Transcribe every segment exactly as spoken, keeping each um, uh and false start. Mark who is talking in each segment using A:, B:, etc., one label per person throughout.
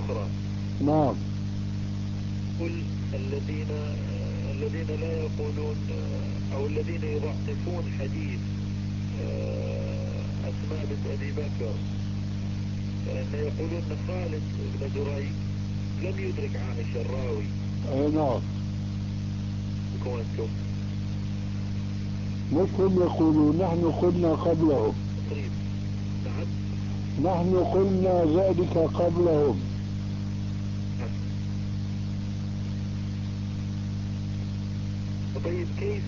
A: أخرى.
B: نعم.
A: قل الذين الذين لا يقولون أو الذين يضعفون حديث أسماء بنت أبي بكر، فإن يقولون خالد بن دريد لم يدرك عائشة الراوي.
B: أي نعم.
A: كنتم
B: مش هم يقولون، نحن قلنا قبلهم.
A: طيب. نعم.
B: نحن قلنا ذلك قبلهم.
A: طيب كيف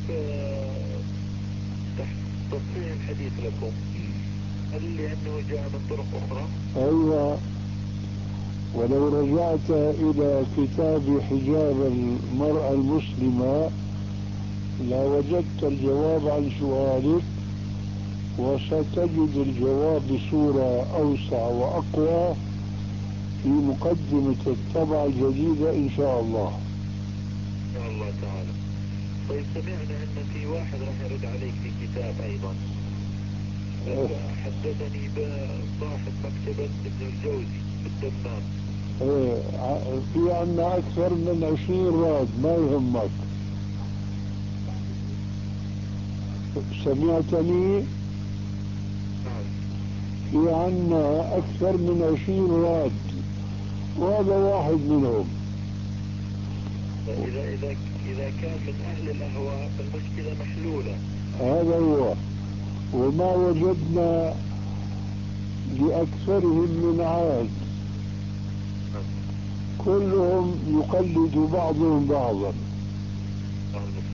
A: تصحيح الحديث لكم؟ هل لأنه جاء من طرق أخرى؟
B: أيوة، ولو رجعت إلى كتاب حجاب المرأة المسلمة لوجدت الجواب عن سؤالك، وستجد الجواب بصورة أوسع وأقوى في مقدمة الطبعة الجديدة إن شاء الله.
A: إن شاء الله تعالى. طيب سمعنا أن في واحد راح يرد عليك في كتاب أيضا.
B: أه.
A: حدثني بصاحب مكتبة ابن الجوزي بالدمام.
B: ايه، في عنا أكثر من عشرين راد، ما يهمك. سمعتني؟
A: نعم.
B: في عنا أكثر من عشرين راد، وهذا واحد منهم.
A: إذا إذا إذا كان من أهل الأهواء فالمشكلة محلولة.
B: هذا هو، وما وجدنا لأكثرهم من عاد، كلهم يقلد بعضهم بعضا.